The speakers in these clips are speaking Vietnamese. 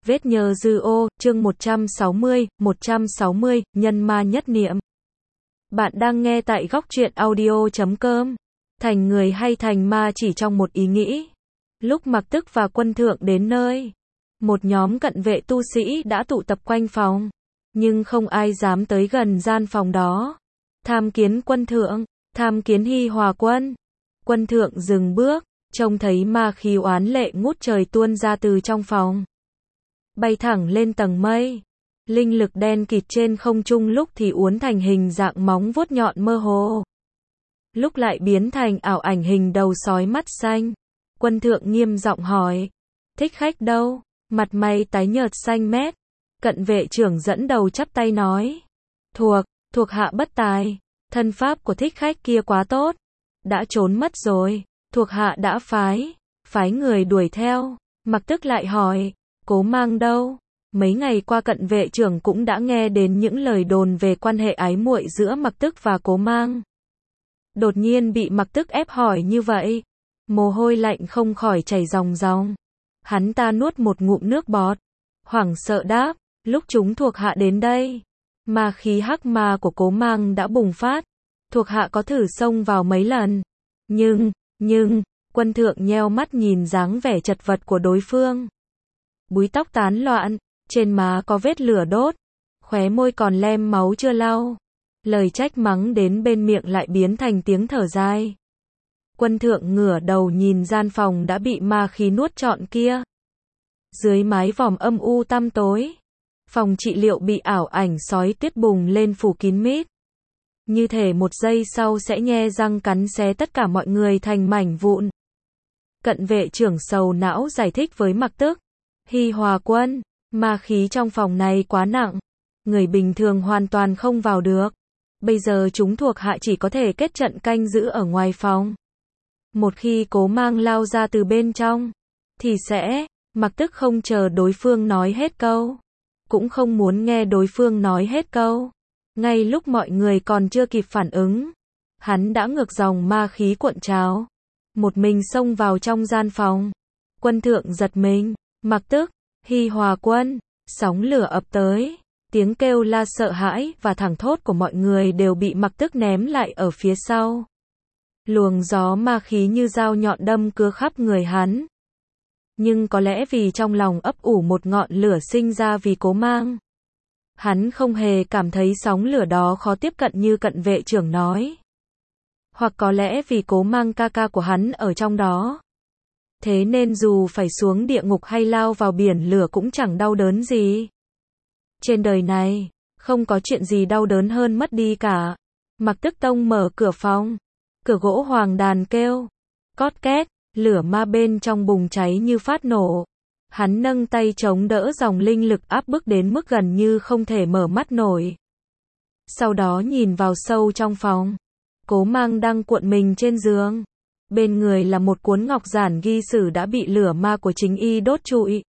Vết nhơ dư ô, chương 160, nhân ma nhất niệm. Bạn đang nghe tại góc truyện audio.com. Thành người hay thành ma chỉ trong một ý nghĩ. Lúc Mặc Tức và Quân Thượng đến nơi, một nhóm cận vệ tu sĩ đã tụ tập quanh phòng, nhưng không ai dám tới gần gian phòng đó. Tham kiến Quân Thượng, tham kiến Hi Hòa Quân. Quân Thượng dừng bước, trông thấy ma khí oán lệ ngút trời tuôn ra từ trong phòng, bay thẳng lên tầng mây. Linh lực đen kịt trên không trung lúc thì uốn thành hình dạng móng vuốt nhọn mơ hồ, lúc lại biến thành ảo ảnh hình đầu sói mắt xanh. Quân Thượng nghiêm giọng hỏi, Thích Khách đâu? Mặt mày tái nhợt xanh mét. Cận vệ trưởng dẫn đầu chắp tay nói, thuộc hạ bất tài, thân pháp của Thích Khách kia quá tốt, đã trốn mất rồi, thuộc hạ đã phái người đuổi theo. Mặc Tức lại hỏi, Cố Mang đâu? Mấy ngày qua cận vệ trưởng cũng đã nghe đến những lời đồn về quan hệ ái muội giữa Mặc Tức và Cố Mang. Đột nhiên bị Mặc Tức ép hỏi như vậy, mồ hôi lạnh không khỏi chảy ròng ròng. Hắn ta nuốt một ngụm nước bọt, hoảng sợ đáp, lúc chúng thuộc hạ đến đây, ma khí hắc ma của Cố Mang đã bùng phát, thuộc hạ có thử xông vào mấy lần, nhưng, Quân Thượng nheo mắt nhìn dáng vẻ chật vật của đối phương. Búi tóc tán loạn, trên má có vết lửa đốt, khóe môi còn lem máu chưa lau. Lời trách mắng đến bên miệng lại biến thành tiếng thở dài. Quân Thượng ngửa đầu nhìn gian phòng đã bị ma khí nuốt trọn kia. Dưới mái vòm âm u tăm tối, phòng trị liệu bị ảo ảnh sói tuyết bùng lên phủ kín mít. Như thể một giây sau sẽ nhe răng cắn xé tất cả mọi người thành mảnh vụn. Cận vệ trưởng sầu não giải thích với Mặc Tức, Hi Hòa Quân, ma khí trong phòng này quá nặng, người bình thường hoàn toàn không vào được. Bây giờ chúng thuộc hạ chỉ có thể kết trận canh giữ ở ngoài phòng. Một khi Cố Mang lao ra từ bên trong, thì sẽ. Mặc Tức không chờ đối phương nói hết câu, cũng không muốn nghe đối phương nói hết câu. Ngay lúc mọi người còn chưa kịp phản ứng, hắn đã ngược dòng ma khí cuộn trào, một mình xông vào trong gian phòng. Quân Thượng giật mình, Mặc Tức, Hi Hòa Quân, sóng lửa ập tới, tiếng kêu la sợ hãi và thảng thốt của mọi người đều bị Mặc Tức ném lại ở phía sau. Luồng gió ma khí như dao nhọn đâm cứa khắp người hắn. Nhưng có lẽ vì trong lòng ấp ủ một ngọn lửa sinh ra vì Cố Mang, hắn không hề cảm thấy sóng lửa đó khó tiếp cận như cận vệ trưởng nói. Hoặc có lẽ vì Cố Mang ca ca của hắn ở trong đó. Thế nên dù phải xuống địa ngục hay lao vào biển lửa cũng chẳng đau đớn gì. Trên đời này, không có chuyện gì đau đớn hơn mất đi cả. Mặc Tức tông mở cửa phòng. Cửa gỗ hoàng đàn kêu. Cót két, lửa ma bên trong bùng cháy như phát nổ. Hắn nâng tay chống đỡ dòng linh lực áp bức đến mức gần như không thể mở mắt nổi. Sau đó nhìn vào sâu trong phòng. Cố Mang đang cuộn mình trên giường. Bên người là một cuốn ngọc giản ghi sử đã bị lửa ma của chính y đốt trụi.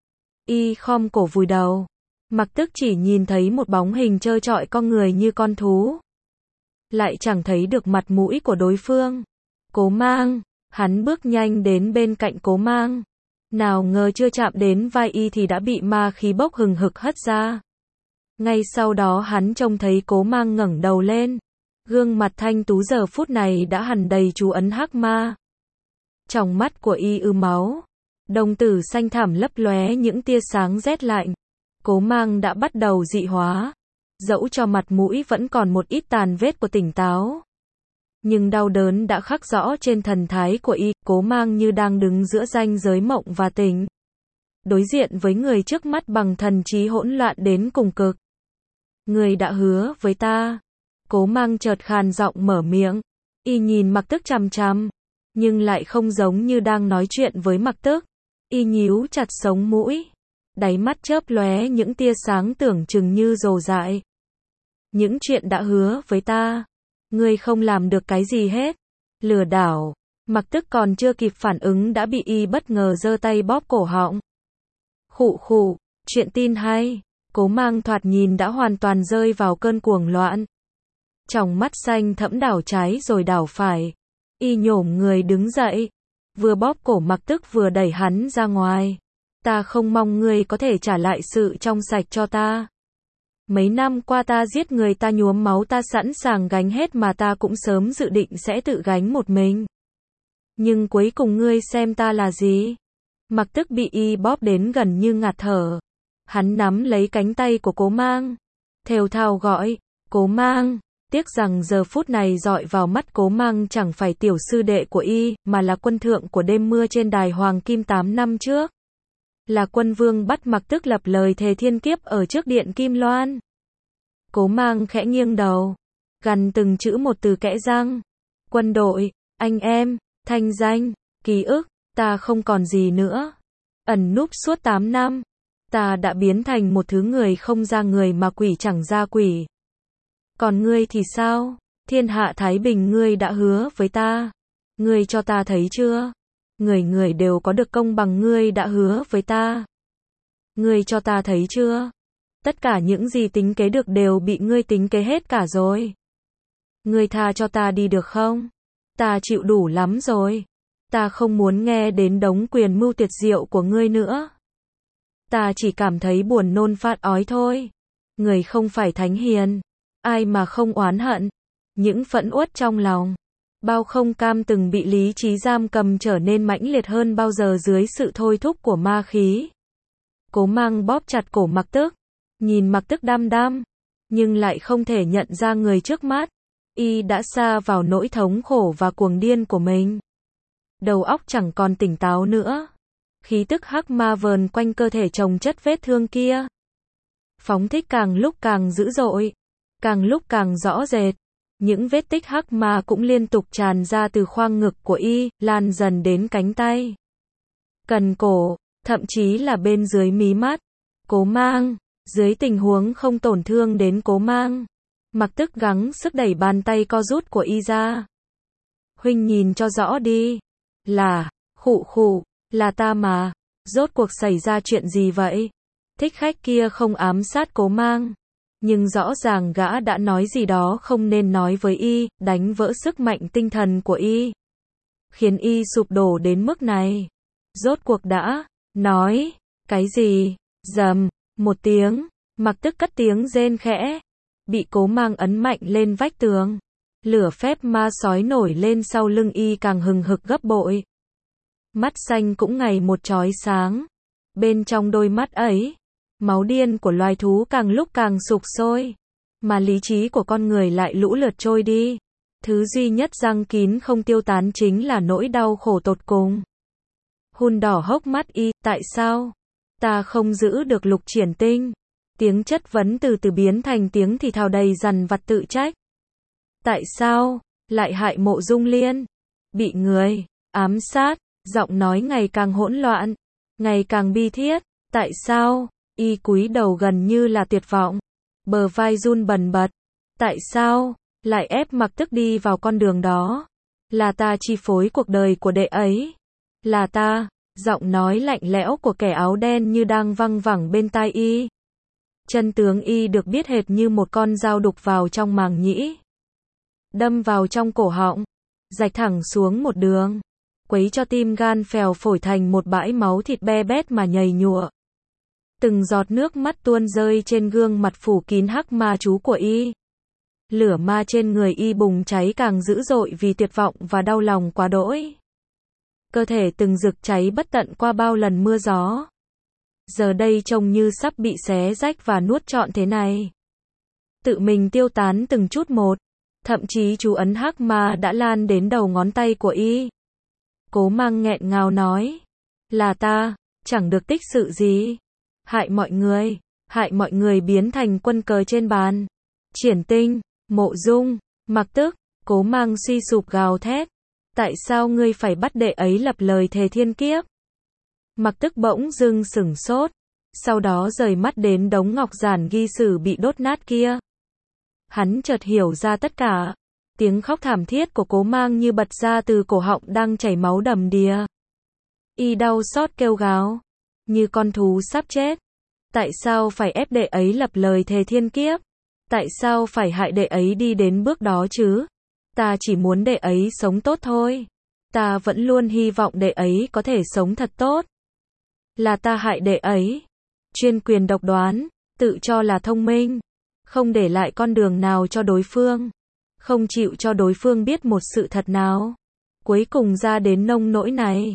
Y khom cổ vùi đầu. Mặc Tức chỉ nhìn thấy một bóng hình trơ trọi con người như con thú. Lại chẳng thấy được mặt mũi của đối phương. Cố Mang, hắn bước nhanh đến bên cạnh Cố Mang. Nào ngờ chưa chạm đến vai y thì đã bị ma khí bốc hừng hực hất ra. Ngay sau đó hắn trông thấy Cố Mang ngẩng đầu lên. Gương mặt thanh tú giờ phút này đã hằn đầy chú ấn hắc ma. Trong mắt của y máu, đồng tử xanh thẳm lấp lóe những tia sáng rét lạnh. Cố Mang đã bắt đầu dị hóa, dẫu cho mặt mũi vẫn còn một ít tàn vết của tỉnh táo. Nhưng đau đớn đã khắc rõ trên thần thái của y. Cố Mang như đang đứng giữa ranh giới mộng và tỉnh, đối diện với người trước mắt bằng thần trí hỗn loạn đến cùng cực. Người đã hứa với ta. Cố Mang chợt khàn giọng mở miệng. Y nhìn Mặc Tức chằm chằm, nhưng lại không giống như đang nói chuyện với Mặc Tức. Y nhíu chặt sống mũi, đáy mắt chớp lóe những tia sáng tưởng chừng như rồ dại. Những chuyện đã hứa với ta, ngươi không làm được cái gì hết. Lừa đảo. Mặc Tức còn chưa kịp phản ứng đã bị y bất ngờ giơ tay bóp cổ họng. Khụ, chuyện tin hay. Cố Mang thoạt nhìn đã hoàn toàn rơi vào cơn cuồng loạn. Tròng mắt xanh thẫm đảo trái rồi đảo phải. Y nhổm người đứng dậy, vừa bóp cổ Mặc Tức vừa đẩy hắn ra ngoài. Ta không mong ngươi có thể trả lại sự trong sạch cho ta. Mấy năm qua ta giết người, ta nhuốm máu, ta sẵn sàng gánh hết mà ta cũng sớm dự định sẽ tự gánh một mình. Nhưng cuối cùng ngươi xem ta là gì? Mặc Tức bị y bóp đến gần như ngạt thở. Hắn nắm lấy cánh tay của Cố Mang, thều thào gọi, Cố Mang. Tiếc rằng giờ phút này dọi vào mắt Cố Mang chẳng phải tiểu sư đệ của y, mà là quân thượng của đêm mưa trên đài Hoàng Kim 8 năm trước. Là quân vương bắt Mặc Tức lập lời thề thiên kiếp ở trước điện Kim Loan. Cố Mang khẽ nghiêng đầu, gằn từng chữ một từ kẽ răng. Quân đội, anh em, thanh danh, ký ức, ta không còn gì nữa. Ẩn núp suốt 8 năm, ta đã biến thành một thứ người không ra người mà quỷ chẳng ra quỷ. Còn ngươi thì sao? Thiên hạ thái bình ngươi đã hứa với ta. Ngươi cho ta thấy chưa? Người người đều có được công bằng ngươi đã hứa với ta. Ngươi cho ta thấy chưa? Tất cả những gì tính kế được đều bị ngươi tính kế hết cả rồi. Ngươi tha cho ta đi được không? Ta chịu đủ lắm rồi. Ta không muốn nghe đến đống quyền mưu tuyệt diệu của ngươi nữa. Ta chỉ cảm thấy buồn nôn phát ói thôi. Người không phải thánh hiền. Ai mà không oán hận. Những phẫn uất trong lòng, bao không cam từng bị lý trí giam cầm trở nên mãnh liệt hơn bao giờ dưới sự thôi thúc của ma khí. Cố Mang bóp chặt cổ Mặc Tức, nhìn Mặc Tức đăm đăm, nhưng lại không thể nhận ra người trước mắt. Y đã sa vào nỗi thống khổ và cuồng điên của mình. Đầu óc chẳng còn tỉnh táo nữa. Khí tức hắc ma vờn quanh cơ thể chồng chất vết thương kia. Phóng thích càng lúc càng dữ dội, càng lúc càng rõ rệt. Những vết tích hắc ma cũng liên tục tràn ra từ khoang ngực của y, lan dần đến cánh tay, cần cổ, thậm chí là bên dưới mí mắt. Cố Mang, dưới tình huống không tổn thương đến Cố Mang, Mặc Tức gắng sức đẩy bàn tay co rút của y ra. Huynh nhìn cho rõ đi. Khụ khụ, là ta mà. Rốt cuộc xảy ra chuyện gì vậy? Thích khách kia không ám sát Cố Mang, nhưng rõ ràng gã đã nói gì đó không nên nói với y, đánh vỡ sức mạnh tinh thần của y, khiến y sụp đổ đến mức này. Rốt cuộc đã nói cái gì? Rầm một tiếng, Mặc Tức cất tiếng rên khẽ, bị Cố Mang ấn mạnh lên vách tường. Lửa phép ma sói nổi lên sau lưng y càng hừng hực gấp bội. Mắt xanh cũng ngày một chói sáng. Bên trong đôi mắt ấy, máu điên của loài thú càng lúc càng sục sôi, mà lý trí của con người lại lũ lượt trôi đi. Thứ duy nhất giăng kín không tiêu tán chính là nỗi đau khổ tột cùng. Hun đỏ hốc mắt y, tại sao? Ta không giữ được Lục Triển Tinh. Tiếng chất vấn từ từ biến thành tiếng thì thào đầy dằn vặt tự trách. Tại sao? Lại hại Mộ Dung Liên. Bị người ám sát, giọng nói ngày càng hỗn loạn, ngày càng bi thiết. Tại sao? Y cúi đầu gần như là tuyệt vọng, bờ vai run bần bật. Tại sao? Lại ép Mặc Tức đi vào con đường đó. Là ta chi phối cuộc đời của đệ ấy. Là ta. Giọng nói lạnh lẽo của kẻ áo đen như đang văng vẳng bên tai y. Chân tướng y được biết hệt như một con dao đục vào trong màng nhĩ, đâm vào trong cổ họng, rạch thẳng xuống một đường, quấy cho tim gan phèo phổi thành một bãi máu thịt be bét mà nhầy nhụa. Từng giọt nước mắt tuôn rơi trên gương mặt phủ kín hắc ma chú của y. Lửa ma trên người y bùng cháy càng dữ dội vì tuyệt vọng và đau lòng quá đỗi. Cơ thể từng rực cháy bất tận qua bao lần mưa gió, giờ đây trông như sắp bị xé rách và nuốt trọn thế này. Tự mình tiêu tán từng chút một, thậm chí chú ấn hắc ma đã lan đến đầu ngón tay của y. Cố Mang nghẹn ngào nói, là ta, chẳng được tích sự gì. Hại mọi người biến thành quân cờ trên bàn. Triển Tinh, Mộ Dung, Mặc Tức. Cố Mang suy sụp gào thét, tại sao ngươi phải bắt đệ ấy lập lời thề thiên kiếp? Mặc Tức bỗng dưng sửng sốt, sau đó rời mắt đến đống ngọc giản ghi sử bị đốt nát kia. Hắn chợt hiểu ra tất cả. Tiếng khóc thảm thiết của Cố Mang như bật ra từ cổ họng đang chảy máu đầm đìa. Y đau xót kêu gào, như con thú sắp chết. Tại sao phải ép đệ ấy lập lời thề thiên kiếp? Tại sao phải hại đệ ấy đi đến bước đó chứ? Ta chỉ muốn đệ ấy sống tốt thôi. Ta vẫn luôn hy vọng đệ ấy có thể sống thật tốt. Là ta hại đệ ấy. Chuyên quyền độc đoán, tự cho là thông minh, không để lại con đường nào cho đối phương, không chịu cho đối phương biết một sự thật nào. Cuối cùng ra đến nông nỗi này.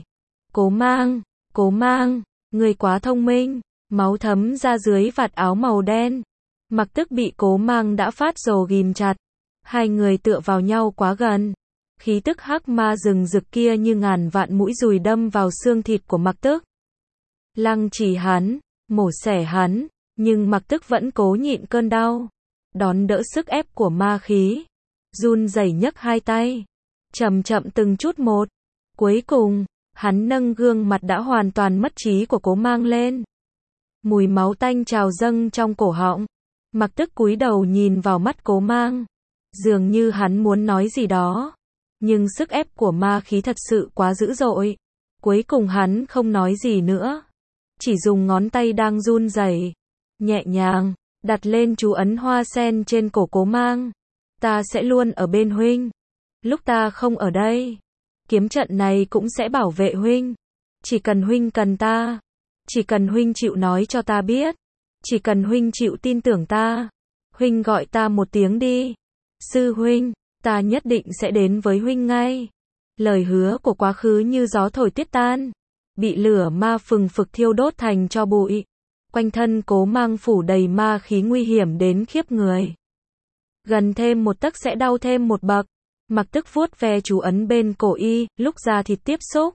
Cố mang, người quá thông minh. Máu thấm ra dưới vạt áo màu đen. Mặc Tức bị Cố Mang đã phát rồ ghìm chặt. Hai người tựa vào nhau quá gần. Khí tức hắc ma rừng rực kia như ngàn vạn mũi dùi đâm vào xương thịt của Mặc Tức. Lăng trì hắn, mổ xẻ hắn, nhưng Mặc Tức vẫn cố nhịn cơn đau, đón đỡ sức ép của ma khí, run rẩy nhấc hai tay, chậm chậm từng chút một. Cuối cùng, hắn nâng gương mặt đã hoàn toàn mất trí của Cố Mang lên. Mùi máu tanh trào dâng trong cổ họng. Mặc Tức cúi đầu nhìn vào mắt Cố Mang, dường như hắn muốn nói gì đó, nhưng sức ép của ma khí thật sự quá dữ dội. Cuối cùng hắn không nói gì nữa, chỉ dùng ngón tay đang run rẩy, nhẹ nhàng đặt lên chú ấn hoa sen trên cổ Cố Mang. Ta sẽ luôn ở bên huynh. Lúc ta không ở đây, kiếm trận này cũng sẽ bảo vệ huynh. Chỉ cần huynh cần ta, chỉ cần huynh chịu nói cho ta biết, chỉ cần huynh chịu tin tưởng ta, huynh gọi ta một tiếng đi. Sư huynh, ta nhất định sẽ đến với huynh ngay. Lời hứa của quá khứ như gió thổi tuyết tan, bị lửa ma phừng phực thiêu đốt thành tro bụi. Quanh thân Cố Mang phủ đầy ma khí nguy hiểm đến khiếp người. Gần thêm một tấc sẽ đau thêm một bậc. Mặc Tức vuốt ve chú ấn bên cổ y, lúc da thịt tiếp xúc,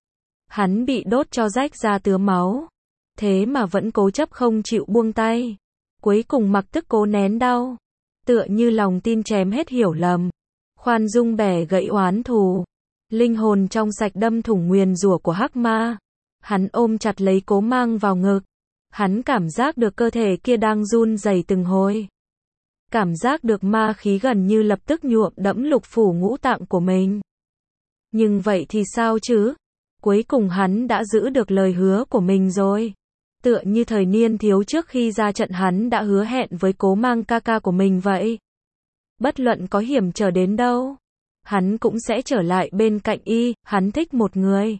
hắn bị đốt cho rách ra tứa máu, thế mà vẫn cố chấp không chịu buông tay. Cuối cùng Mặc Tức cố nén đau, tựa như lòng tin chém hết hiểu lầm, khoan dung bẻ gãy oán thù. Linh hồn trong sạch đâm thủng nguyền rủa của hắc ma. Hắn ôm chặt lấy Cố Mang vào ngực. Hắn cảm giác được cơ thể kia đang run rẩy từng hồi. Cảm giác được ma khí gần như lập tức nhuộm đẫm lục phủ ngũ tạng của mình. Nhưng vậy thì sao chứ? Cuối cùng hắn đã giữ được lời hứa của mình rồi. Tựa như thời niên thiếu trước khi ra trận hắn đã hứa hẹn với Cố Mang ca ca của mình vậy. Bất luận có hiểm trở đến đâu, hắn cũng sẽ trở lại bên cạnh y. Hắn thích một người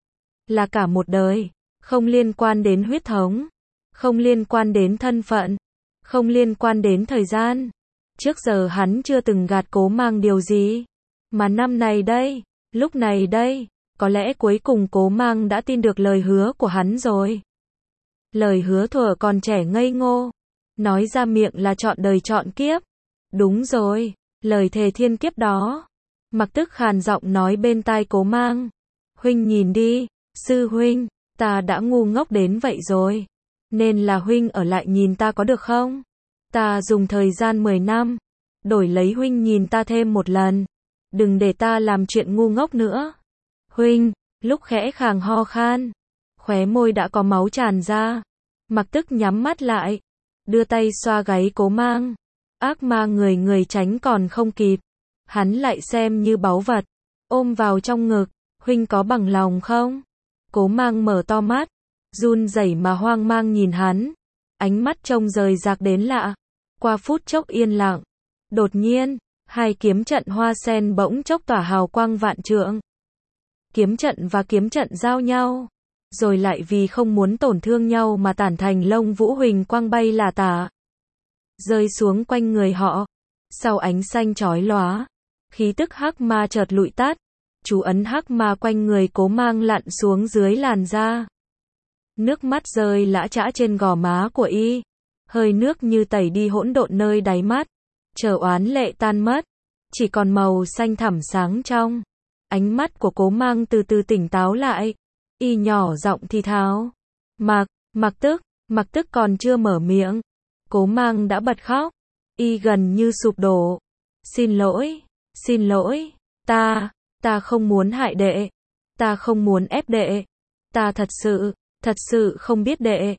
là cả một đời, không liên quan đến huyết thống, không liên quan đến thân phận, không liên quan đến thời gian. Trước giờ hắn chưa từng gạt Cố Mang điều gì, mà năm này đây, lúc này đây, có lẽ cuối cùng Cố Mang đã tin được lời hứa của hắn rồi. Lời hứa thuở còn trẻ ngây ngô, nói ra miệng là trọn đời trọn kiếp. Đúng rồi, lời thề thiên kiếp đó. Mặc Tức khàn giọng nói bên tai Cố Mang. Huynh nhìn đi, sư huynh, ta đã ngu ngốc đến vậy rồi. Nên là huynh ở lại nhìn ta có được không? Ta dùng thời gian 10 năm, đổi lấy huynh nhìn ta thêm một lần. Đừng để ta làm chuyện ngu ngốc nữa. Huynh, lúc khẽ khàng ho khan, khóe môi đã có máu tràn ra. Mặc Tức nhắm mắt lại, đưa tay xoa gáy Cố Mang. Ác ma người tránh còn không kịp, hắn lại xem như báu vật, ôm vào trong ngực. Huynh có bằng lòng không? Cố Mang mở to mắt, run rẩy mà hoang mang nhìn hắn, ánh mắt trông rời rạc đến lạ. Qua phút chốc yên lặng, đột nhiên, hai kiếm trận hoa sen bỗng chốc tỏa hào quang vạn trượng. Kiếm trận và kiếm trận giao nhau, rồi lại vì không muốn tổn thương nhau mà tản thành lông vũ huỳnh quang bay là tả, rơi xuống quanh người họ. Sau ánh xanh chói lóa, khí tức hắc ma chợt lụi tắt, chú ấn hắc ma quanh người Cố Mang lặn xuống dưới làn da. Nước mắt rơi lã chã trên gò má của y, hơi nước như tẩy đi hỗn độn nơi đáy mắt, chờ oán lệ tan mất, chỉ còn màu xanh thẳm sáng trong. Ánh mắt của Cố Mang từ từ tỉnh táo lại, y nhỏ giọng thì thào. Mặc Tức còn chưa mở miệng, Cố Mang đã bật khóc, y gần như sụp đổ. Xin lỗi, ta không muốn hại đệ, ta không muốn ép đệ, ta thật sự không biết đệ.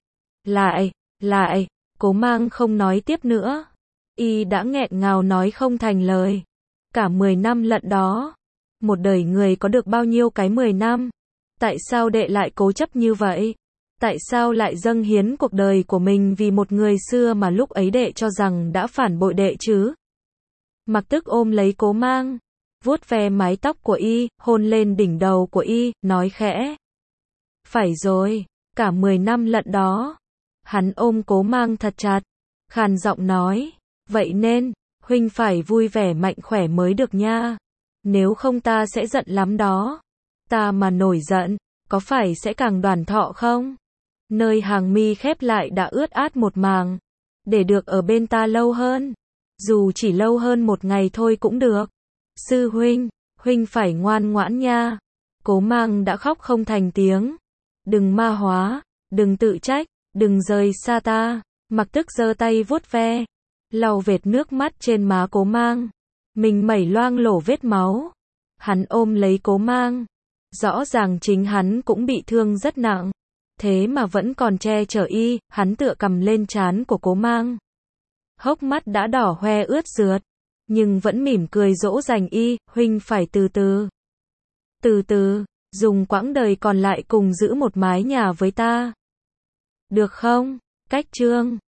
Lại, Cố Mang không nói tiếp nữa, y đã nghẹn ngào nói không thành lời. Cả 10 năm lận đó, một đời người có được bao nhiêu cái 10 năm? Tại sao đệ lại cố chấp như vậy? Tại sao lại dâng hiến cuộc đời của mình vì một người xưa mà lúc ấy đệ cho rằng đã phản bội đệ chứ? Mặc Tức ôm lấy Cố Mang, vuốt ve mái tóc của y, hôn lên đỉnh đầu của y, nói khẽ. Phải rồi, cả 10 năm lận đó. Hắn ôm Cố Mang thật chặt, khàn giọng nói, vậy nên, huynh phải vui vẻ mạnh khỏe mới được nha. Nếu không ta sẽ giận lắm đó. Ta mà nổi giận, có phải sẽ càng đoàn thọ không? Nơi hàng mi khép lại đã ướt át một màng. Để được ở bên ta lâu hơn. Dù chỉ lâu hơn 1 ngày thôi cũng được. Sư huynh, huynh phải ngoan ngoãn nha. Cố Mang đã khóc không thành tiếng. Đừng ma hóa, đừng tự trách, đừng rời xa ta. Mặc Tức giơ tay vuốt ve, lau vệt nước mắt trên má Cố Mang. Mình mẩy loang lổ vết máu. Hắn ôm lấy Cố Mang. Rõ ràng chính hắn cũng bị thương rất nặng. Thế mà vẫn còn che chở y, hắn tựa cầm lên trán của Cố Mang. Hốc mắt đã đỏ hoe ướt rượt, nhưng vẫn mỉm cười dỗ dành y, huynh phải từ từ. Từ từ, dùng quãng đời còn lại cùng giữ một mái nhà với ta. Được không? Cách chương